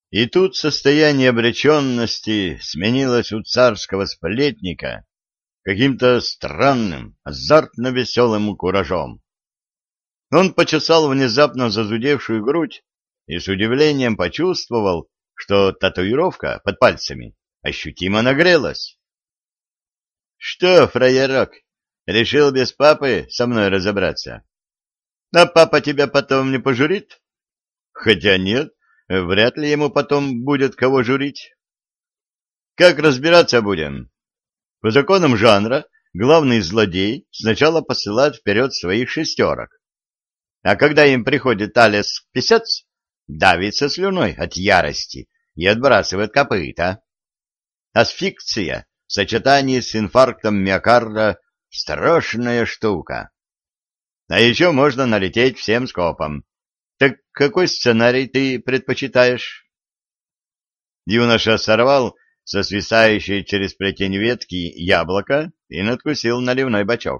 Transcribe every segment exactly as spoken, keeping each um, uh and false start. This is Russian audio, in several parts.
И тут состояние обреченности сменилось у царского сплетника каким-то странным, азартно-веселым куражом. Он почесал внезапно зазудевшую грудь и с удивлением почувствовал, что татуировка под пальцами ощутимо нагрелась. — Что, фраерок, решил без папы со мной разобраться? А папа тебя потом не пожурит? Хотя нет, вряд ли ему потом будет кого журить. Как разбираться будем? По законам жанра главный злодей сначала посылает вперед своих шестерок, а когда им приходит Алес писец, давится слюной от ярости и отбрасывает копыта. Асфиксия в сочетании с инфарктом миокарда — страшная штука. А еще можно налететь всем скопом. Так какой сценарий ты предпочитаешь? Юноша сорвал со свисающей через плетень ветки яблоко и надкусил наливной бачок.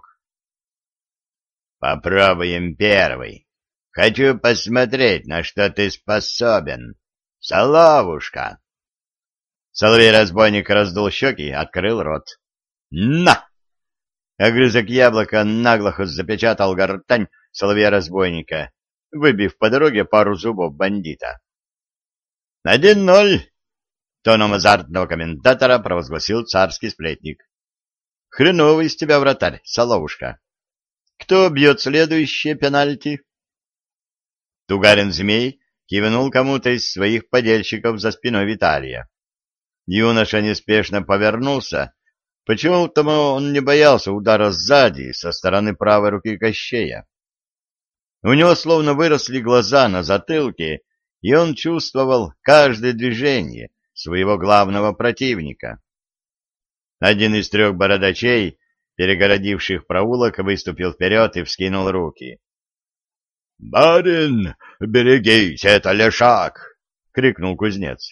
Попробуем первый. Хочу посмотреть, на что ты способен. Соловушка. Соловей-разбойник раздул щеки, открыл рот. На! Огрызок яблока наглухо запечатал гортань соловья-разбойника, выбив по дороге пару зубов бандита. «Один ноль!» — тоном азартного комментатора провозгласил царский сплетник. «Хреновый из тебя вратарь, соловушка. Кто бьет следующее пенальти?» Тугарин-змей кивнул кому-то из своих подельщиков за спиной Виталия. Юноша неспешно повернулся. Почему-то он не боялся удара сзади, со стороны правой руки Кощея. У него словно выросли глаза на затылке, и он чувствовал каждое движение своего главного противника. Один из трех бородачей, перегородивших проулок, выступил вперед и вскинул руки. — Барин, берегись, это лешак! — крикнул кузнец.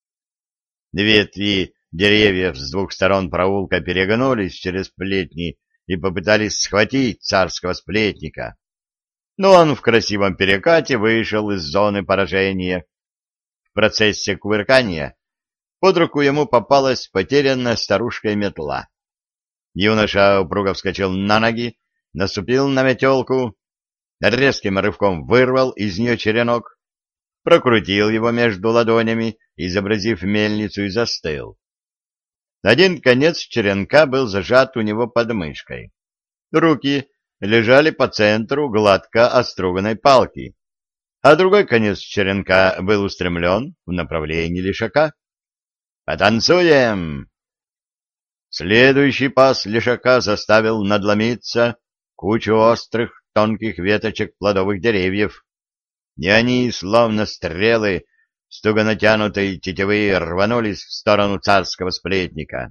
Ветви деревьев с двух сторон проулка перегнулись через плетни и попытались схватить царского сплетника. Но он в красивом перекате вышел из зоны поражения. В процессе кувыркания под руку ему попалась потерянная старушка метла. Юноша упруго вскочил на ноги, наступил на метелку, резким рывком вырвал из нее черенок, прокрутил его между ладонями, изобразив мельницу, и застыл. Один конец черенка был зажат у него под мышкой. Руки лежали по центру гладко оструганной палки, а другой конец черенка был устремлен в направлении лешака. «Потанцуем!» Следующий пас лешака заставил надломиться кучу острых тонких веточек плодовых деревьев, и они, словно стрелы, с туго натянутой тетивы, рванулись в сторону царского сплетника.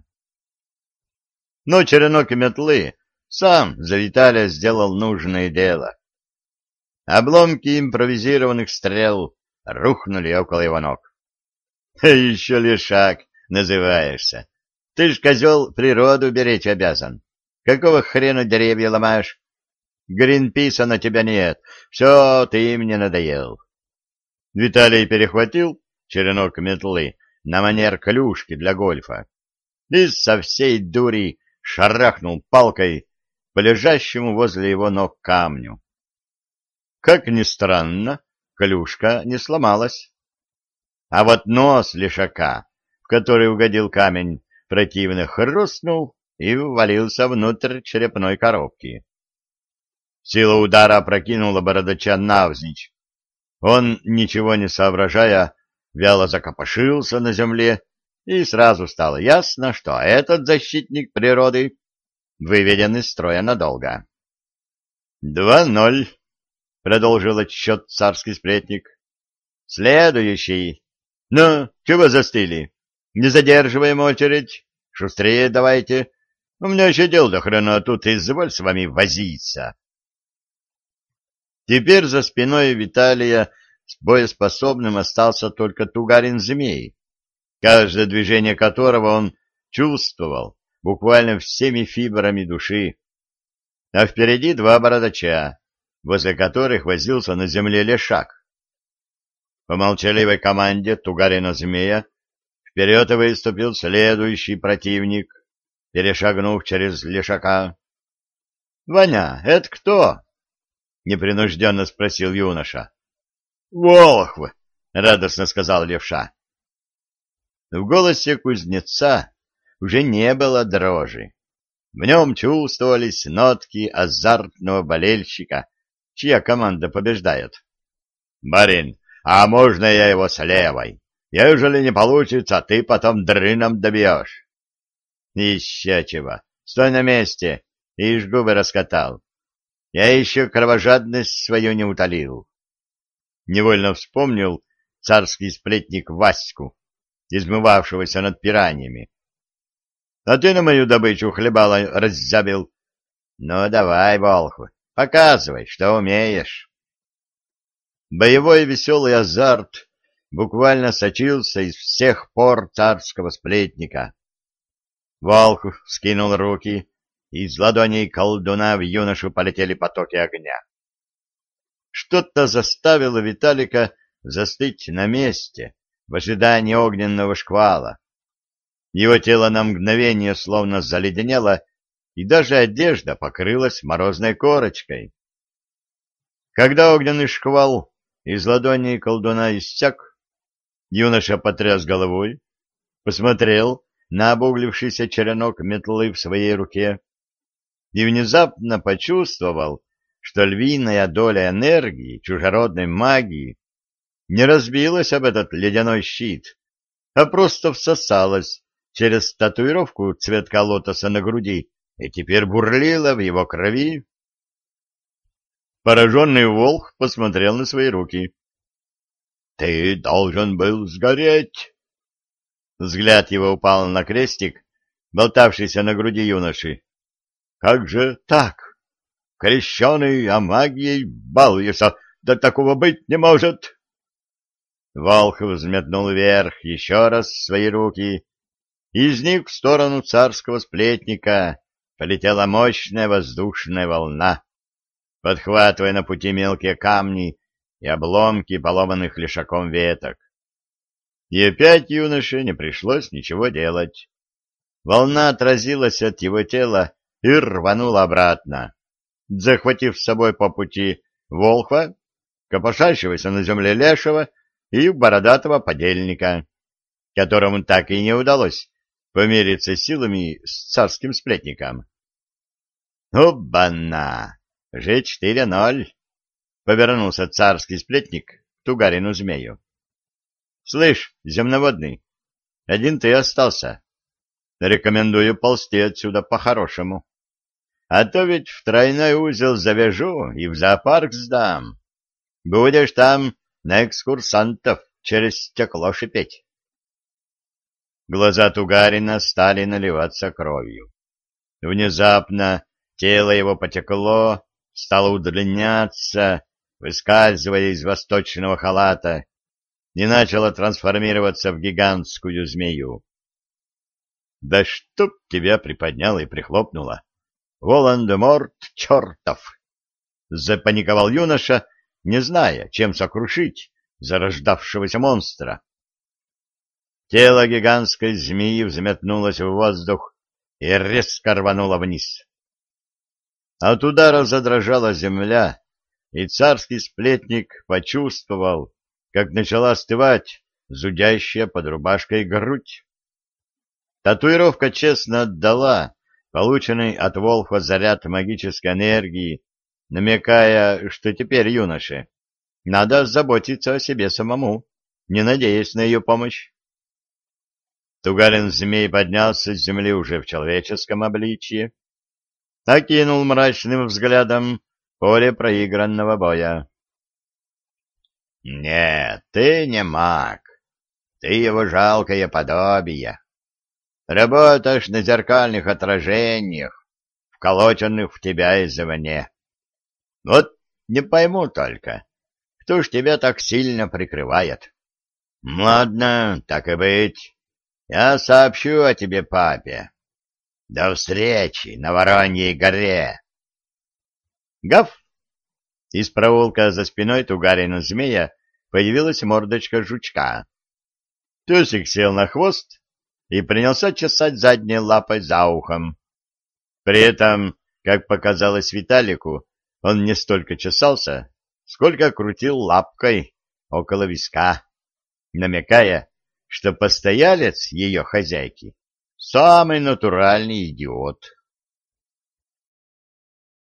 Но черенок метлы сам за Виталия сделал нужное дело. Обломки импровизированных стрел рухнули около его ног. — Еще лешак называешься. Ты ж, козел, природу беречь обязан. Какого хрена деревья ломаешь? Гринписа на тебя нет. Все, ты мне надоел. Виталий перехватил черенок метлы на манер клюшки для гольфа и со всей дури шарахнул палкой по лежащему возле его ног камню. Как ни странно, клюшка не сломалась. А вот нос лешака, в который угодил камень, противно хрустнул и ввалился внутрь черепной коробки. Сила удара опрокинула бородача навзничь. Он, ничего не соображая, вяло закопошился на земле, и сразу стало ясно, что этот защитник природы выведен из строя надолго. «Два ноль», — продолжил отсчет царский сплетник. «Следующий. Ну, чего застыли? Не задерживаем очередь. Шустрее давайте. У меня еще дел до хрена, тут изволь с вами возиться». Теперь за спиной Виталия с боеспособным остался только Тугарин-змей, каждое движение которого он чувствовал буквально всеми фибрами души. А впереди два бородача, возле которых возился на земле лешак. По молчаливой команде Тугарина-змея вперед выступил следующий противник, перешагнув через лешака. — Ваня, это кто? — непринужденно спросил юноша. — Волхв! — радостно сказал левша. В голосе кузнеца уже не было дрожи. В нем чувствовались нотки азартного болельщика, чья команда побеждает. — Барин, а можно я его с левой? Ежели не получится, ты потом дрыном добьешь. — Еще чего. Стой на месте. Ишь, губы раскатал. Я еще кровожадность свою не утолил. Невольно вспомнил царский сплетник Ваську, измывавшегося над пираньями. А ты на мою добычу хлебала раззябил. Ну, давай, Волхв, показывай, что умеешь. Боевой веселый азарт буквально сочился из всех пор царского сплетника. Волхв скинул руки, и из ладоней колдуна в юношу полетели потоки огня. Что-то заставило Виталика застыть на месте в ожидании огненного шквала. Его тело на мгновение словно заледенело, и даже одежда покрылась морозной корочкой. Когда огненный шквал из ладоней колдуна иссяк, юноша потряс головой, посмотрел на обуглившийся черенок метлы в своей руке и внезапно почувствовал, что львиная доля энергии чужеродной магии не разбилась об этот ледяной щит, а просто всосалась через татуировку цветка лотоса на груди и теперь бурлила в его крови. Пораженный волк посмотрел на свои руки. — Ты должен был сгореть! Взгляд его упал на крестик, болтавшийся на груди юноши. — Как же так? Крещеный, а магией балуешься, да такого быть не может! Волк взметнул вверх еще раз свои руки, и из них в сторону царского сплетника полетела мощная воздушная волна, подхватывая на пути мелкие камни и обломки поломанных лешаком веток. И опять юноше не пришлось ничего делать. Волна отразилась от его тела и рванула обратно, захватив с собой по пути волхва, копошащегося на земле лешего и бородатого подельника, которому так и не удалось помериться силами с царским сплетником. «Обана! Же четыре ноль!» — повернулся царский сплетник к Тугарину змею. «Слышь, земноводный, один ты остался. Рекомендую ползти отсюда по-хорошему. А то ведь в тройной узел завяжу и в зоопарк сдам. Будешь там на экскурсантов через стекло шипеть». Глаза Тугарина стали наливаться кровью. Внезапно тело его потекло, стало удлиняться, выскальзывая из восточного халата, и начало трансформироваться в гигантскую змею. «Да чтоб тебя приподняло и прихлопнуло! Волан-де-Морт чертов!» — запаниковал юноша, не зная, чем сокрушить зарождавшегося монстра. Тело гигантской змеи взметнулось в воздух и резко рвануло вниз. От удара задрожала земля, и царский сплетник почувствовал, как начала остывать зудящая под рубашкой грудь. Татуировка честно отдала полученный от волхва заряд магической энергии, намекая, что теперь юноше надо заботиться о себе самому, не надеясь на ее помощь. Тугарин-змей поднялся с земли уже в человеческом обличье, окинул мрачным взглядом поле проигранного боя. — Нет, ты не маг, ты его жалкое подобие. Работаешь на зеркальных отражениях, вколоченных в тебя извне. Вот не пойму только, кто ж тебя так сильно прикрывает. Ладно, так и быть. Я сообщу о тебе папе. До встречи на Вороньей горе. Гав! Из проулка за спиной Тугарина змея появилась мордочка жучка. Песик сел на хвост и принялся чесать задней лапой за ухом. При этом, как показалось Виталику, он не столько чесался, сколько крутил лапкой около виска, намекая, что постоялец ее хозяйки — самый натуральный идиот.